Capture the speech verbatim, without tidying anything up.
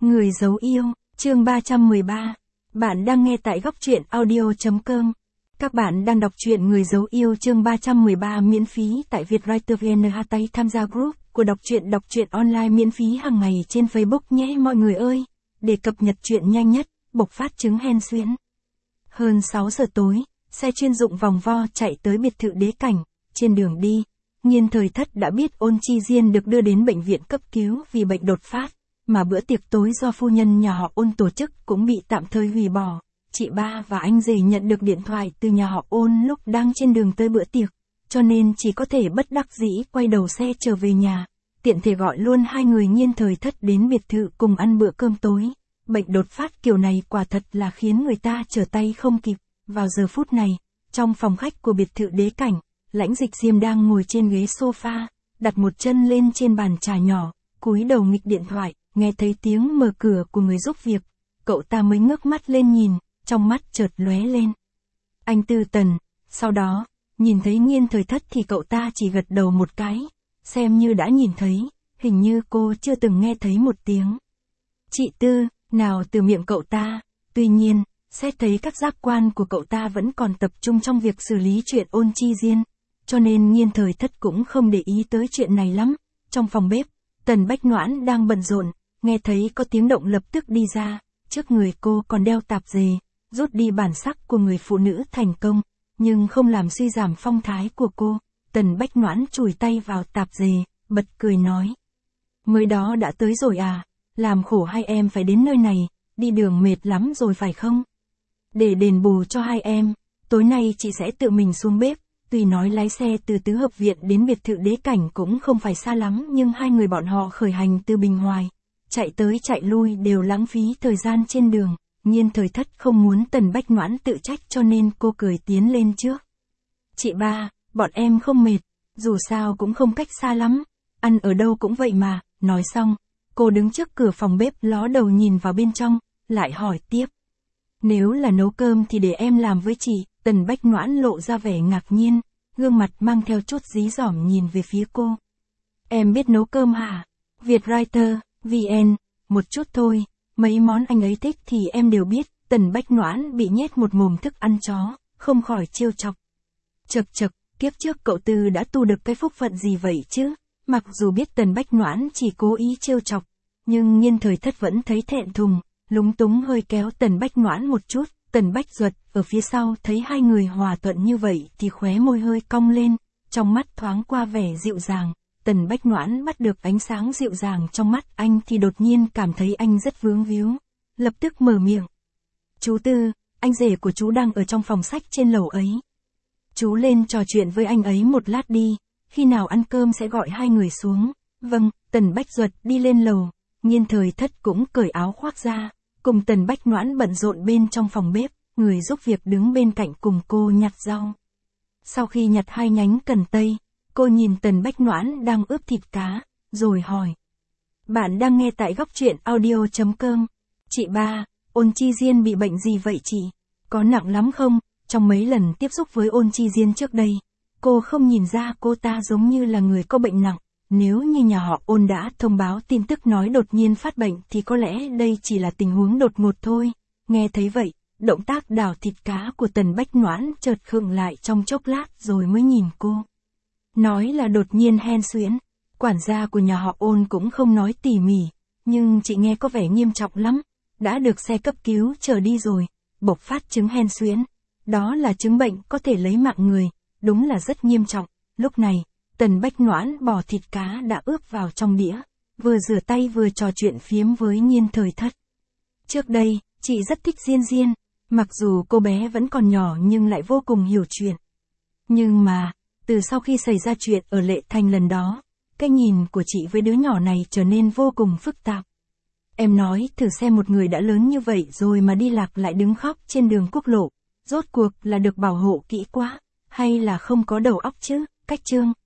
Người giấu yêu, chương ba trăm mười ba. Bạn đang nghe tại góc truyện audio chấm com. Các bạn đang đọc truyện Người giấu yêu chương ba trăm mười ba miễn phí tại Vietwriter vê en. Hãy tham gia group của đọc truyện đọc truyện online miễn phí hàng ngày trên Facebook nhé mọi người ơi. Để cập nhật truyện nhanh nhất, bộc phát chứng hen suyễn. Hơn sáu giờ tối, xe chuyên dụng vòng vo chạy tới biệt thự Đế Cảnh. Trên đường đi, Nhiên Thời Thất đã biết Ôn Chi Diên được đưa đến bệnh viện cấp cứu vì bệnh đột phát, mà bữa tiệc tối do phu nhân nhà họ Ôn tổ chức cũng bị tạm thời hủy bỏ. Chị ba và anh rể nhận được điện thoại từ nhà họ Ôn lúc đang trên đường tới bữa tiệc, cho nên chỉ có thể bất đắc dĩ quay đầu xe trở về nhà, tiện thể gọi luôn hai người Nhiên Thời Thất đến biệt thự cùng ăn bữa cơm tối. Bệnh đột phát kiểu này quả thật là khiến người ta trở tay không kịp. Vào giờ phút này, trong phòng khách của biệt thự Đế Cảnh, Lãnh Dịch Diêm đang ngồi trên ghế sofa, đặt một chân lên trên bàn trà nhỏ, cúi đầu nghịch điện thoại, nghe thấy tiếng mở cửa của người giúp việc, cậu ta mới ngước mắt lên nhìn, trong mắt chợt lóe lên. Anh Tư Tần, sau đó, nhìn thấy Nhiên Thời Thất thì cậu ta chỉ gật đầu một cái, xem như đã nhìn thấy, hình như cô chưa từng nghe thấy một tiếng. Chị Tư, nào từ miệng cậu ta, tuy nhiên, xét thấy các giác quan của cậu ta vẫn còn tập trung trong việc xử lý chuyện Ôn Chi Diên, cho nên Nhiên Thời Thất cũng không để ý tới chuyện này lắm. Trong phòng bếp, Tần Bách Noãn đang bận rộn, nghe thấy có tiếng động lập tức đi ra, trước người cô còn đeo tạp dề, rút đi bản sắc của người phụ nữ thành công, nhưng không làm suy giảm phong thái của cô. Tần Bách Noãn chùi tay vào tạp dề, bật cười nói. Mới đó đã tới rồi à, làm khổ hai em phải đến nơi này, đi đường mệt lắm rồi phải không? Để đền bù cho hai em, tối nay chị sẽ tự mình xuống bếp. Tuy nói lái xe từ Tứ Hợp Viện đến biệt thự Đế Cảnh cũng không phải xa lắm, nhưng hai người bọn họ khởi hành từ Bình Hoài, chạy tới chạy lui đều lãng phí thời gian trên đường. Nhiên Thời Thất không muốn Tần Bách Noãn tự trách cho nên cô cười tiến lên trước. Chị ba, bọn em không mệt, dù sao cũng không cách xa lắm, ăn ở đâu cũng vậy mà. Nói xong, cô đứng trước cửa phòng bếp ló đầu nhìn vào bên trong, lại hỏi tiếp. Nếu là nấu cơm thì để em làm với chị. Tần Bách Noãn lộ ra vẻ ngạc nhiên, gương mặt mang theo chút dí dỏm nhìn về phía cô. Em biết nấu cơm hả? Vietwriter, vê en, một chút thôi, mấy món anh ấy thích thì em đều biết. Tần Bách Noãn bị nhét một mồm thức ăn chó, không khỏi trêu chọc. Chật chật, kiếp trước cậu Tư đã tu được cái phúc phận gì vậy chứ? Mặc dù biết Tần Bách Noãn chỉ cố ý trêu chọc, nhưng Nhiên Thời Thất vẫn thấy thẹn thùng, lúng túng hơi kéo Tần Bách Noãn một chút. Tần Bách Duật ở phía sau thấy hai người hòa thuận như vậy thì khóe môi hơi cong lên, trong mắt thoáng qua vẻ dịu dàng. Tần Bách Noãn bắt được ánh sáng dịu dàng trong mắt anh thì đột nhiên cảm thấy anh rất vướng víu, lập tức mở miệng. Chú Tư, anh rể của chú đang ở trong phòng sách trên lầu ấy. Chú lên trò chuyện với anh ấy một lát đi, khi nào ăn cơm sẽ gọi hai người xuống. Vâng, Tần Bách Duật đi lên lầu, Nhiên Thời Thất cũng cởi áo khoác ra. Cùng Tần Bách Noãn bận rộn bên trong phòng bếp, người giúp việc đứng bên cạnh cùng cô nhặt rau. Sau khi nhặt hai nhánh cần tây, cô nhìn Tần Bách Noãn đang ướp thịt cá, rồi hỏi. Bạn đang nghe tại góc truyện audio chấm com. Chị ba, Ôn Chi Diên bị bệnh gì vậy chị? Có nặng lắm không? Trong mấy lần tiếp xúc với Ôn Chi Diên trước đây, cô không nhìn ra cô ta giống như là người có bệnh nặng. Nếu như nhà họ Ôn đã thông báo tin tức nói đột nhiên phát bệnh thì có lẽ đây chỉ là tình huống đột ngột thôi. Nghe thấy vậy, động tác đảo thịt cá của Tần Bách Noãn chợt khựng lại trong chốc lát rồi mới nhìn cô. Nói là đột nhiên hen suyễn, quản gia của nhà họ Ôn cũng không nói tỉ mỉ, nhưng chị nghe có vẻ nghiêm trọng lắm, đã được xe cấp cứu chở đi rồi, bộc phát chứng hen suyễn. Đó là chứng bệnh có thể lấy mạng người, đúng là rất nghiêm trọng. Lúc này, Tần Bách Noãn bỏ thịt cá đã ướp vào trong đĩa, vừa rửa tay vừa trò chuyện phiếm với Nhiên Thời Thất. Trước đây, chị rất thích Diên Diên, mặc dù cô bé vẫn còn nhỏ nhưng lại vô cùng hiểu chuyện. Nhưng mà, từ sau khi xảy ra chuyện ở Lệ Thành lần đó, cái nhìn của chị với đứa nhỏ này trở nên vô cùng phức tạp. Em nói thử xem một người đã lớn như vậy rồi mà đi lạc lại đứng khóc trên đường quốc lộ, rốt cuộc là được bảo hộ kỹ quá, hay là không có đầu óc chứ? Cách chương